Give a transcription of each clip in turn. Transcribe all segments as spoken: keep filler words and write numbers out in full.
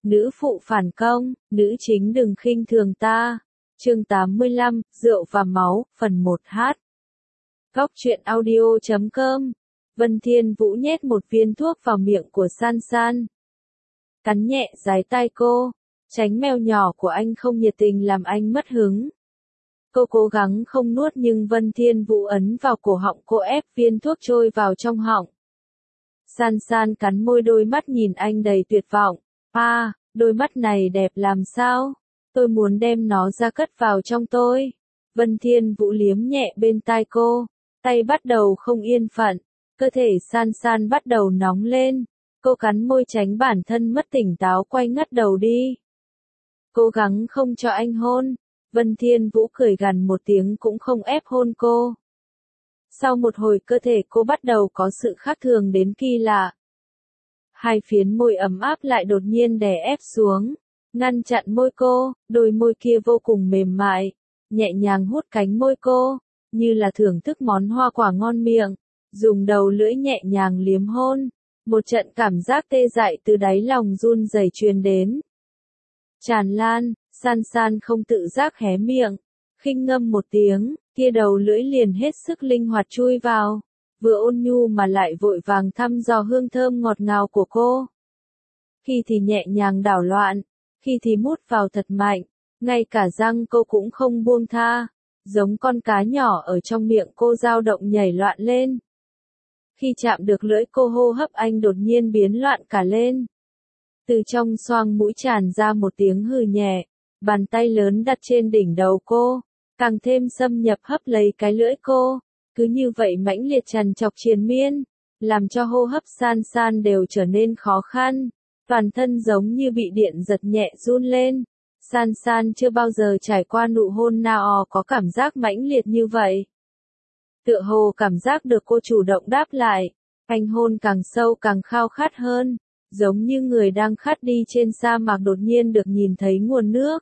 nữ phụ phản công, nữ chính đừng khinh thường ta. Chương tám mươi lăm, Rượu và Máu, phần một hát. Góc truyện audio chấm com. Vân Thiên Vũ nhét một viên thuốc vào miệng của San San. Cắn nhẹ dái tai cô, tránh mèo nhỏ của anh không nhiệt tình làm anh mất hứng. Cô cố gắng không nuốt nhưng Vân Thiên Vũ ấn vào cổ họng cô ép viên thuốc trôi vào trong họng. San San cắn môi, đôi mắt nhìn anh đầy tuyệt vọng. À, đôi mắt này đẹp làm sao? Tôi muốn đem nó ra cất vào trong tôi. Vân Thiên Vũ liếm nhẹ bên tai cô, tay bắt đầu không yên phận, cơ thể San San bắt đầu nóng lên. Cô cắn môi tránh bản thân mất tỉnh táo, quay ngắt đầu đi. Cố gắng không cho anh hôn. Vân Thiên Vũ cười gằn một tiếng cũng không ép hôn cô. Sau một hồi cơ thể cô bắt đầu có sự khác thường đến kỳ lạ. Hai phiến môi ấm áp lại đột nhiên đè ép xuống, ngăn chặn môi cô, đôi môi kia vô cùng mềm mại, nhẹ nhàng hút cánh môi cô, như là thưởng thức món hoa quả ngon miệng, dùng đầu lưỡi nhẹ nhàng liếm hôn. Một trận cảm giác tê dại từ đáy lòng run rẩy truyền đến. Tràn lan, San San không tự giác hé miệng, khinh ngâm một tiếng, kia đầu lưỡi liền hết sức linh hoạt chui vào, vừa ôn nhu mà lại vội vàng thăm dò hương thơm ngọt ngào của cô. Khi thì nhẹ nhàng đảo loạn, khi thì mút vào thật mạnh, ngay cả răng cô cũng không buông tha, giống con cá nhỏ ở trong miệng cô dao động nhảy loạn lên. Khi chạm được lưỡi cô, hô hấp anh đột nhiên biến loạn cả lên. Từ trong xoang mũi tràn ra một tiếng hừ nhẹ, bàn tay lớn đặt trên đỉnh đầu cô, càng thêm xâm nhập hấp lấy cái lưỡi cô, cứ như vậy mãnh liệt trằn trọc triền miên, làm cho hô hấp San San đều trở nên khó khăn, toàn thân giống như bị điện giật nhẹ run lên. San San chưa bao giờ trải qua nụ hôn nào có cảm giác mãnh liệt như vậy. Tựa hồ cảm giác được cô chủ động đáp lại, anh hôn càng sâu càng khao khát hơn, giống như người đang khát đi trên sa mạc đột nhiên được nhìn thấy nguồn nước.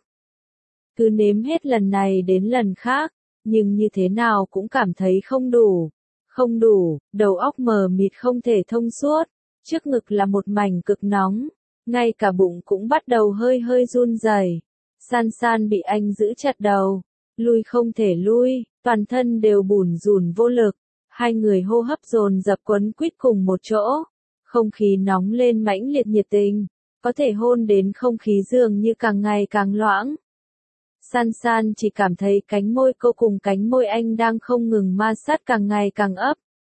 Cứ nếm hết lần này đến lần khác, nhưng như thế nào cũng cảm thấy không đủ, không đủ, đầu óc mờ mịt không thể thông suốt, trước ngực là một mảnh cực nóng, ngay cả bụng cũng bắt đầu hơi hơi run rẩy. San San bị anh giữ chặt đầu, lui không thể lui, toàn thân đều bủn rủn vô lực, hai người hô hấp dồn dập quấn quýt cùng một chỗ, không khí nóng lên mãnh liệt nhiệt tình, có thể hôn đến không khí dường như càng ngày càng loãng. San San chỉ cảm thấy cánh môi cô cùng cánh môi anh đang không ngừng ma sát càng ngày càng ấp,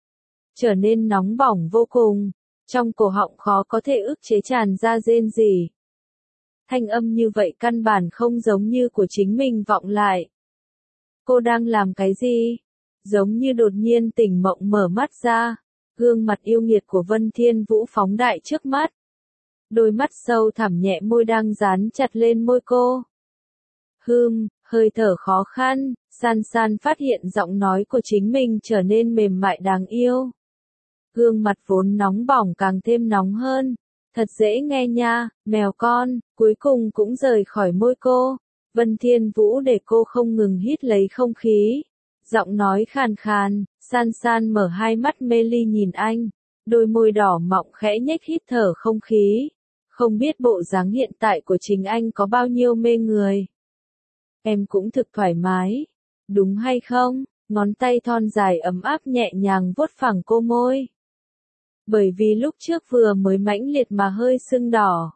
trở nên nóng bỏng vô cùng, trong cổ họng khó có thể ức chế tràn ra rên rỉ. Thanh âm như vậy căn bản không giống như của chính mình vọng lại. Cô đang làm cái gì? Giống như đột nhiên tỉnh mộng mở mắt ra, gương mặt yêu nghiệt của Vân Thiên Vũ phóng đại trước mắt. Đôi mắt sâu thẳm nhẹ môi đang dán chặt lên môi cô. Hừm, hơi thở khó khăn, San San phát hiện giọng nói của chính mình trở nên mềm mại đáng yêu. Gương mặt vốn nóng bỏng càng thêm nóng hơn. Thật dễ nghe nha, mèo con, cuối cùng cũng rời khỏi môi cô. Vân Thiên Vũ để cô không ngừng hít lấy không khí. Giọng nói khàn khàn, San San mở hai mắt mê ly nhìn anh. Đôi môi đỏ mọng khẽ nhếch hít thở không khí. Không biết bộ dáng hiện tại của chính anh có bao nhiêu mê người. Em cũng thực thoải mái, đúng hay không? Ngón tay thon dài ấm áp nhẹ nhàng vuốt phẳng cô môi. Bởi vì lúc trước vừa mới mãnh liệt mà hơi sưng đỏ.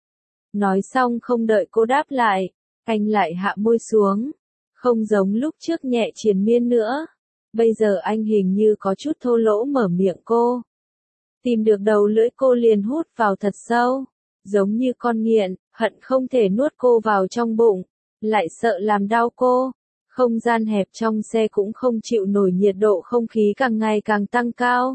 Nói xong không đợi cô đáp lại, anh lại hạ môi xuống. Không giống lúc trước nhẹ triền miên nữa. Bây giờ anh hình như có chút thô lỗ mở miệng cô. Tìm được đầu lưỡi cô liền hút vào thật sâu. Giống như con nghiện, hận không thể nuốt cô vào trong bụng. Lại sợ làm đau cô. Không gian hẹp trong xe cũng không chịu nổi nhiệt độ không khí càng ngày càng tăng cao.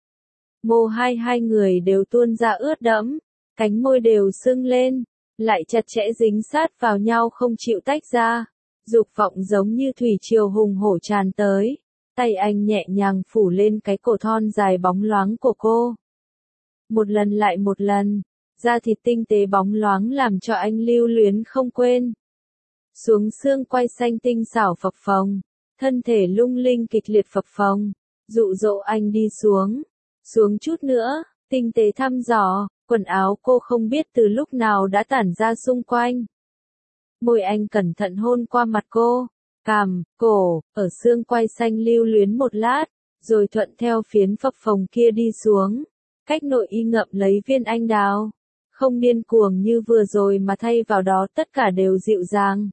Mồ hai hai người đều tuôn ra ướt đẫm, cánh môi đều sưng lên, lại chặt chẽ dính sát vào nhau không chịu tách ra. Dục vọng giống như thủy triều hùng hổ tràn tới, tay anh nhẹ nhàng phủ lên cái cổ thon dài bóng loáng của cô. Một lần lại một lần, da thịt tinh tế bóng loáng làm cho anh lưu luyến không quên. Xuống xương quai xanh tinh xảo phập phồng, thân thể lung linh kịch liệt phập phồng, dụ dỗ anh đi xuống. Xuống chút nữa, tinh tế thăm dò, Quần áo cô không biết từ lúc nào đã tản ra xung quanh. Môi anh cẩn thận hôn qua mặt cô, cằm, cổ, ở xương quai xanh lưu luyến một lát, rồi thuận theo phiến phập phồng kia đi xuống, cách nội y ngậm lấy viên anh đào. Không điên cuồng như vừa rồi mà thay vào đó tất cả đều dịu dàng.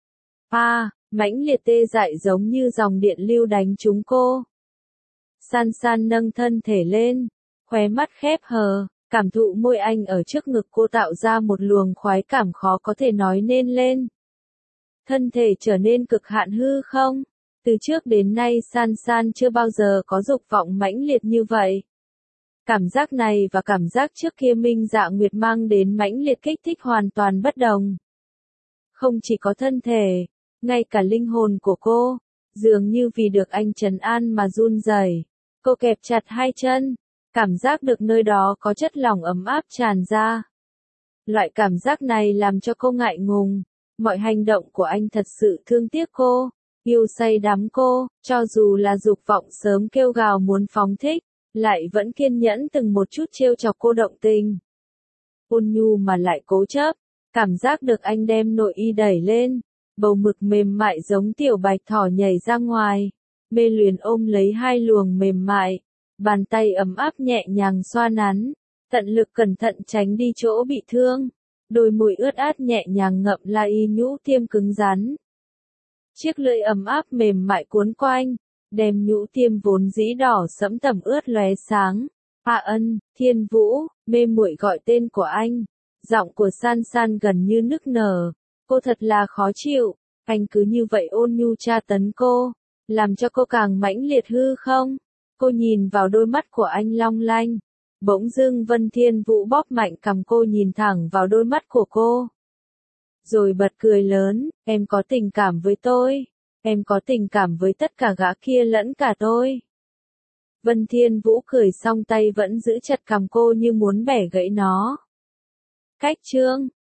À, mãnh liệt tê dại giống như dòng điện lưu đánh trúng cô. San San nâng thân thể lên, khóe mắt khép hờ, cảm thụ môi anh ở trước ngực cô tạo ra một luồng khoái cảm khó có thể nói nên lên. Thân thể trở nên cực hạn hư không? Từ trước đến nay San San chưa bao giờ có dục vọng mãnh liệt như vậy. Cảm giác này và cảm giác trước kia Minh Dạ Nguyệt mang đến mãnh liệt kích thích hoàn toàn bất đồng. Không chỉ có thân thể, ngay cả linh hồn của cô, dường như vì được anh trấn an mà run rẩy. Cô kẹp chặt hai chân, cảm giác được nơi đó có chất lỏng ấm áp tràn ra. Loại cảm giác này làm cho cô ngại ngùng, mọi hành động của anh thật sự thương tiếc cô, yêu say đắm cô, cho dù là dục vọng sớm kêu gào muốn phóng thích, lại vẫn kiên nhẫn từng một chút trêu chọc cô động tình. Ôn nhu mà lại cố chấp, cảm giác được anh đem nội y đẩy lên, bầu mực mềm mại giống tiểu bạch thỏ nhảy ra ngoài, mê luyến ôm lấy hai luồng mềm mại, bàn tay ấm áp nhẹ nhàng xoa nắn, tận lực cẩn thận tránh đi chỗ bị thương, đôi môi ướt át nhẹ nhàng ngậm la y nhũ tiêm cứng rắn. Chiếc lưỡi ấm áp mềm mại cuốn quanh, đem nhũ tiêm vốn dĩ đỏ sẫm tẩm ướt lóe sáng. A Ân, Thiên Vũ, mê muội gọi tên của anh. Giọng của San San gần như nức nở. Cô thật là khó chịu, anh cứ như vậy ôn nhu tra tấn cô, làm cho cô càng mãnh liệt hư không? Cô nhìn vào đôi mắt của anh long lanh. Bỗng dưng Vân Thiên Vũ bóp mạnh cằm cô nhìn thẳng vào đôi mắt của cô. Rồi bật cười lớn, em có tình cảm với tôi. Em có tình cảm với tất cả gã kia lẫn cả tôi. Vân Thiên Vũ cười xong tay vẫn giữ chặt cằm cô như muốn bẻ gãy nó. Cách chương